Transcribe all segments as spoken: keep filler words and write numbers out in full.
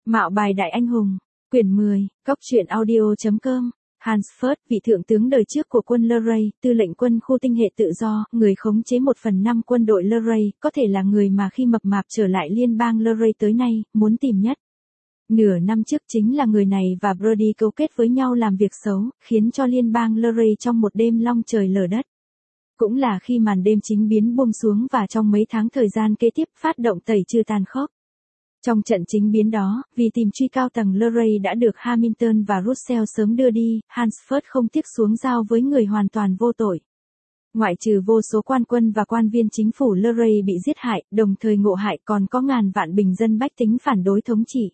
Mạo bài đại anh hùng, quyển mười, Cóc truyện audio.com. Hansford, vị thượng tướng đời trước của quân Luray, tư lệnh quân khu tinh hệ tự do, người khống chế một phần năm quân đội Luray, có thể là người mà khi mập mạp trở lại liên bang Luray tới nay, muốn tìm nhất. Nửa năm trước chính là người này và Brody cấu kết với nhau làm việc xấu, khiến cho liên bang Luray trong một đêm long trời lở đất. Cũng là khi màn đêm chính biến buông xuống và trong mấy tháng thời gian kế tiếp phát động tẩy trừ tàn khốc. Trong trận chính biến đó, vì tìm truy cao tầng Luray đã được Hamilton và Russell sớm đưa đi, Hansford không tiếc xuống dao với người hoàn toàn vô tội. Ngoại trừ vô số quan quân và quan viên chính phủ Luray bị giết hại, đồng thời ngộ hại còn có ngàn vạn bình dân bách tính phản đối thống trị.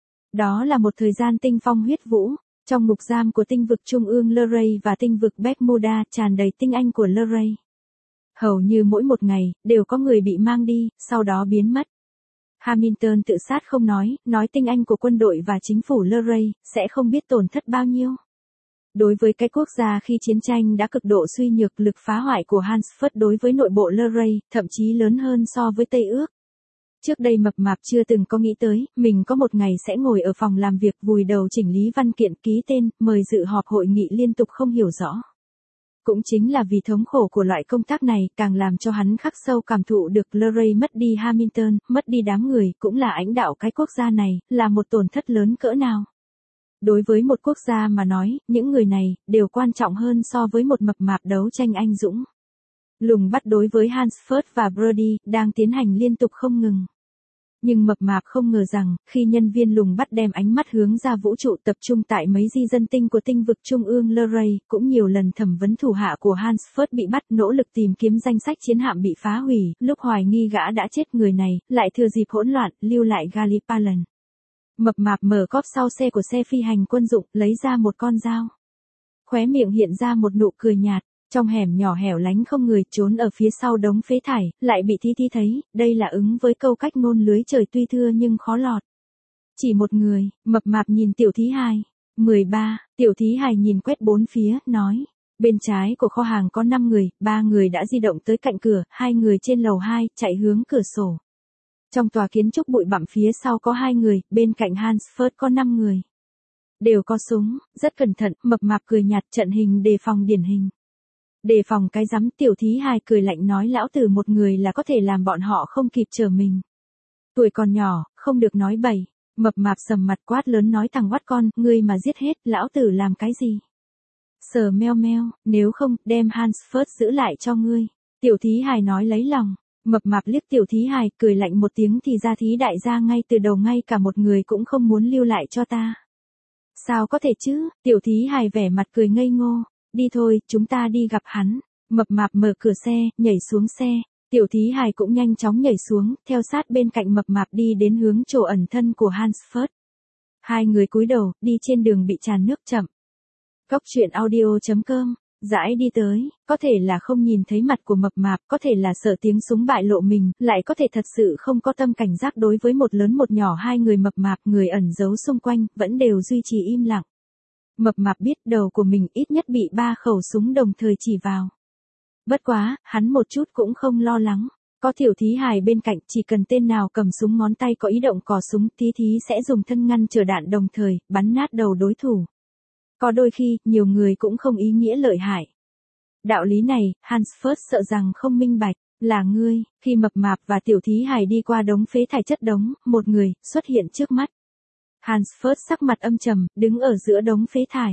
Đó là một thời gian tinh phong huyết vũ, trong ngục giam của tinh vực trung ương Luray và tinh vực Bermuda tràn đầy tinh anh của Luray. Hầu như mỗi một ngày, đều có người bị mang đi, sau đó biến mất. Hamilton tự sát không nói, nói tinh anh của quân đội và chính phủ Luray, sẽ không biết tổn thất bao nhiêu. Đối với cái quốc gia khi chiến tranh đã cực độ suy nhược, lực phá hoại của Hansford đối với nội bộ Luray, thậm chí lớn hơn so với Tây Ước. Trước đây mập mạp chưa từng có nghĩ tới, mình có một ngày sẽ ngồi ở phòng làm việc vùi đầu chỉnh lý văn kiện ký tên, mời dự họp hội nghị liên tục không hiểu rõ. Cũng chính là vì thống khổ của loại công tác này càng làm cho hắn khắc sâu cảm thụ được Luray mất đi Hamilton, mất đi đám người, cũng là lãnh đạo cái quốc gia này, là một tổn thất lớn cỡ nào. Đối với một quốc gia mà nói, những người này, đều quan trọng hơn so với một mập mạp đấu tranh anh dũng. Lùng bắt đối với Hansford và Brody, đang tiến hành liên tục không ngừng. Nhưng mập mạp không ngờ rằng, khi nhân viên lùng bắt đem ánh mắt hướng ra vũ trụ tập trung tại mấy di dân tinh của tinh vực trung ương Luray, cũng nhiều lần thẩm vấn thủ hạ của Hansford bị bắt, nỗ lực tìm kiếm danh sách chiến hạm bị phá hủy, lúc hoài nghi gã đã chết người này, lại thừa dịp hỗn loạn, lưu lại Gallipoli. Mập mạp mở cốp sau xe của xe phi hành quân dụng, lấy ra một con dao. Khóe miệng hiện ra một nụ cười nhạt. Trong hẻm nhỏ hẻo lánh không người, trốn ở phía sau đống phế thải, lại bị Thi Thi thấy, đây là ứng với câu cách ngôn lưới trời tuy thưa nhưng khó lọt. Chỉ một người, mập mạp nhìn Tiểu Thí Hài. mười ba, Tiểu Thí Hài nhìn quét bốn phía, nói. Bên trái của kho hàng có năm người, ba người đã di động tới cạnh cửa, hai người trên lầu hai, chạy hướng cửa sổ. Trong tòa kiến trúc bụi bặm phía sau có hai người, bên cạnh Hansford có năm người. Đều có súng, rất cẩn thận, mập mạp cười nhạt, trận hình đề phòng điển hình. Đề phòng cái rắm, Tiểu Thí Hài cười lạnh nói lão tử một người là có thể làm bọn họ không kịp chờ mình. Tuổi còn nhỏ, không được nói bậy. Mập mạp sầm mặt quát lớn nói thằng oắt con, ngươi mà giết hết, lão tử làm cái gì? Sờ meo meo, nếu không, đem Hansford giữ lại cho ngươi. Tiểu Thí Hài nói lấy lòng. Mập mạp liếc Tiểu Thí Hài, cười lạnh một tiếng thì ra thí đại gia ngay từ đầu ngay cả một người cũng không muốn lưu lại cho ta. Sao có thể chứ? Tiểu Thí Hài vẻ mặt cười ngây ngô. Đi thôi, chúng ta đi gặp hắn. Mập mạp mở cửa xe, nhảy xuống xe. Tiểu Thí Hài cũng nhanh chóng nhảy xuống, theo sát bên cạnh mập mạp đi đến hướng chỗ ẩn thân của Hansford. Hai người cúi đầu, đi trên đường bị tràn nước chậm. Cóc truyện audio.com, dãi đi tới, có thể là không nhìn thấy mặt của mập mạp, có thể là sợ tiếng súng bại lộ mình, lại có thể thật sự không có tâm cảnh giác đối với một lớn một nhỏ. Hai người mập mạp, người ẩn giấu xung quanh, vẫn đều duy trì im lặng. Mập mạp biết đầu của mình ít nhất bị ba khẩu súng đồng thời chỉ vào. Bất quá, hắn một chút cũng không lo lắng. Có Tiểu Thí Hài bên cạnh, chỉ cần tên nào cầm súng ngón tay có ý động cò súng, Thí Thí sẽ dùng thân ngăn trở đạn đồng thời, bắn nát đầu đối thủ. Có đôi khi, nhiều người cũng không ý nghĩa lợi hại. Đạo lý này, Hansford sợ rằng không minh bạch, là ngươi. Khi mập mạp và Tiểu Thí Hài đi qua đống phế thải chất đống, một người, xuất hiện trước mắt. Hansford sắc mặt âm trầm, đứng ở giữa đống phế thải.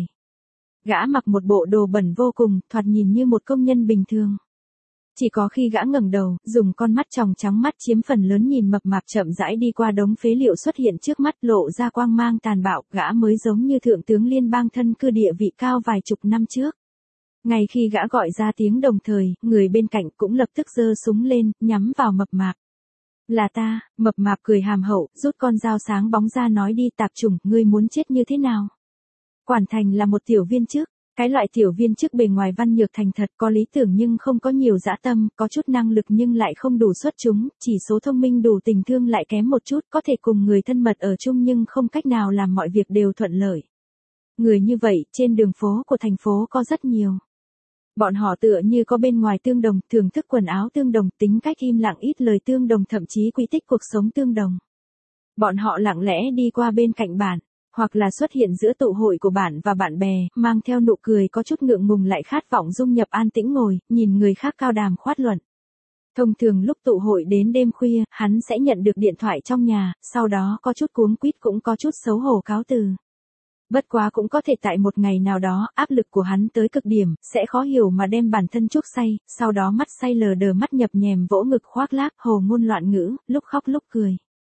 Gã mặc một bộ đồ bẩn vô cùng, thoạt nhìn như một công nhân bình thường. Chỉ có khi gã ngẩng đầu, dùng con mắt tròng trắng mắt chiếm phần lớn nhìn mập mạp chậm rãi đi qua đống phế liệu xuất hiện trước mắt, lộ ra quang mang tàn bạo, gã mới giống như thượng tướng liên bang thân cư địa vị cao vài chục năm trước. Ngay khi gã gọi ra tiếng đồng thời, người bên cạnh cũng lập tức giơ súng lên, nhắm vào mập mạp. Là ta, mập mạp cười hàm hậu, rút con dao sáng bóng ra nói đi tạp chủng, ngươi muốn chết như thế nào? Quản thành là một tiểu viên chức, cái loại tiểu viên chức bề ngoài văn nhược thành thật, có lý tưởng nhưng không có nhiều dã tâm, có chút năng lực nhưng lại không đủ xuất chúng, chỉ số thông minh đủ tình thương lại kém một chút, có thể cùng người thân mật ở chung nhưng không cách nào làm mọi việc đều thuận lợi. Người như vậy, trên đường phố của thành phố có rất nhiều. Bọn họ tựa như có bên ngoài tương đồng, thưởng thức quần áo tương đồng, tính cách im lặng ít lời tương đồng, thậm chí quy tích cuộc sống tương đồng. Bọn họ lặng lẽ đi qua bên cạnh bạn, hoặc là xuất hiện giữa tụ hội của bạn và bạn bè, mang theo nụ cười có chút ngượng ngùng lại khát vọng dung nhập an tĩnh ngồi, nhìn người khác cao đàm khoát luận. Thông thường lúc tụ hội đến đêm khuya, hắn sẽ nhận được điện thoại trong nhà, sau đó có chút cuống quýt cũng có chút xấu hổ cáo từ. Bất quá cũng có thể tại một ngày nào đó, áp lực của hắn tới cực điểm, sẽ khó hiểu mà đem bản thân chuốc say, sau đó mắt say lờ đờ mắt nhập nhèm vỗ ngực khoác lác, hồ ngôn loạn ngữ, lúc khóc lúc cười.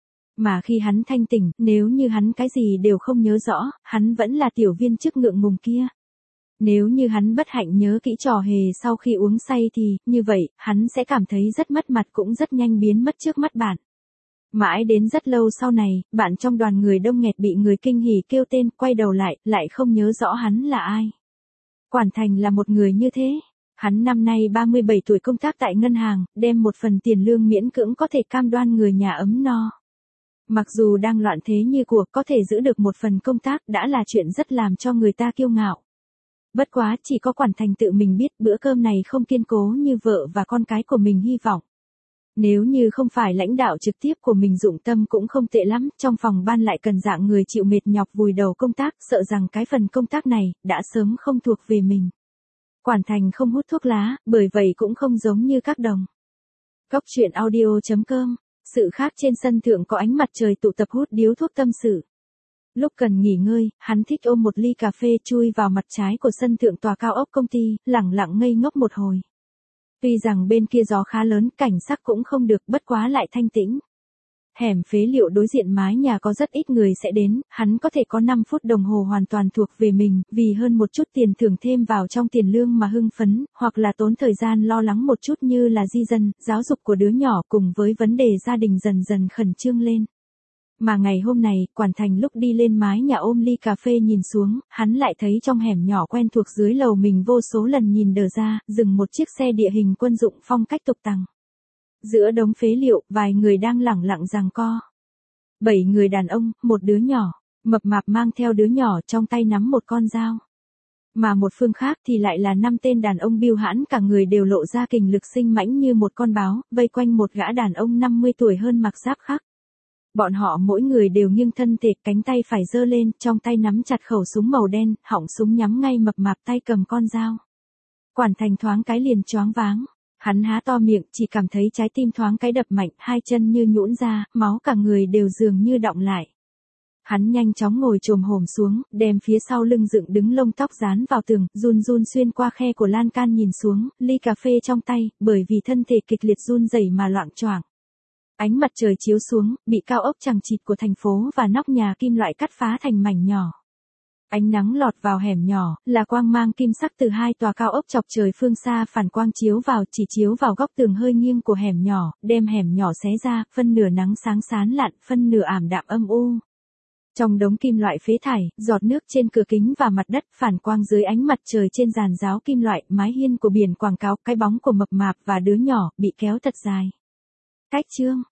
Mà khi hắn thanh tỉnh, nếu như hắn cái gì đều không nhớ rõ, hắn vẫn là tiểu viên chức ngượng ngùng kia. Nếu như hắn bất hạnh nhớ kỹ trò hề sau khi uống say thì, như vậy, hắn sẽ cảm thấy rất mất mặt cũng rất nhanh biến mất trước mắt bạn. Mãi đến rất lâu sau này, bạn trong đoàn người đông nghẹt bị người kinh hỉ kêu tên, quay đầu lại, lại không nhớ rõ hắn là ai. Quản Thành là một người như thế. Hắn năm nay ba mươi bảy tuổi công tác tại ngân hàng, đem một phần tiền lương miễn cưỡng có thể cam đoan người nhà ấm no. Mặc dù đang loạn thế như cuộc có thể giữ được một phần công tác đã là chuyện rất làm cho người ta kiêu ngạo. Bất quá chỉ có Quản Thành tự mình biết bữa cơm này không kiên cố như vợ và con cái của mình hy vọng. Nếu như không phải lãnh đạo trực tiếp của mình dụng tâm cũng không tệ lắm, trong phòng ban lại cần dạng người chịu mệt nhọc vùi đầu công tác, sợ rằng cái phần công tác này đã sớm không thuộc về mình. Quản Thành không hút thuốc lá, bởi vậy cũng không giống như các đồng. Góc truyện audio chấm com. Sự khác trên sân thượng có ánh mặt trời tụ tập hút điếu thuốc tâm sự. Lúc cần nghỉ ngơi, hắn thích ôm một ly cà phê chui vào mặt trái của sân thượng tòa cao ốc công ty, lẳng lặng ngây ngốc một hồi. Tuy rằng bên kia gió khá lớn, cảnh sắc cũng không được, bất quá lại thanh tĩnh. Hẻm phế liệu đối diện mái nhà có rất ít người sẽ đến, hắn có thể có năm phút đồng hồ hoàn toàn thuộc về mình, vì hơn một chút tiền thưởng thêm vào trong tiền lương mà hưng phấn, hoặc là tốn thời gian lo lắng một chút như là di dân, giáo dục của đứa nhỏ cùng với vấn đề gia đình dần dần khẩn trương lên. Mà ngày hôm này, Quản Thành lúc đi lên mái nhà ôm ly cà phê nhìn xuống, hắn lại thấy trong hẻm nhỏ quen thuộc dưới lầu mình vô số lần nhìn đờ ra, dừng một chiếc xe địa hình quân dụng phong cách tục tằng. Giữa đống phế liệu, vài người đang lẳng lặng giằng co. Bảy người đàn ông, một đứa nhỏ, mập mạp mang theo đứa nhỏ trong tay nắm một con dao. Mà một phương khác thì lại là năm tên đàn ông biêu hãn cả người đều lộ ra kình lực sinh mãnh như một con báo, vây quanh một gã đàn ông năm mươi tuổi hơn mặc giáp khác. Bọn họ mỗi người đều nghiêng thân thể, cánh tay phải giơ lên, trong tay nắm chặt khẩu súng màu đen, họng súng nhắm ngay mập mạp tay cầm con dao. Quản Thành thoáng cái liền choáng váng. Hắn há to miệng, chỉ cảm thấy trái tim thoáng cái đập mạnh, hai chân như nhũn ra, máu cả người đều dường như đọng lại. Hắn nhanh chóng ngồi chồm hổm xuống, đem phía sau lưng dựng đứng lông tóc dán vào tường, run run xuyên qua khe của lan can nhìn xuống, ly cà phê trong tay, bởi vì thân thể kịch liệt run rẩy mà loạng choạng. Ánh mặt trời chiếu xuống, bị cao ốc chằng chịt của thành phố và nóc nhà kim loại cắt phá thành mảnh nhỏ. Ánh nắng lọt vào hẻm nhỏ, là quang mang kim sắc từ hai tòa cao ốc chọc trời phương xa phản quang chiếu vào, chỉ chiếu vào góc tường hơi nghiêng của hẻm nhỏ, đem hẻm nhỏ xé ra, phân nửa nắng sáng sán lạn, phân nửa ảm đạm âm u. Trong đống kim loại phế thải, giọt nước trên cửa kính và mặt đất, phản quang dưới ánh mặt trời trên giàn giáo kim loại, mái hiên của biển quảng cáo, cái bóng của mập mạp và đứa nhỏ bị kéo thật dài. Cách chương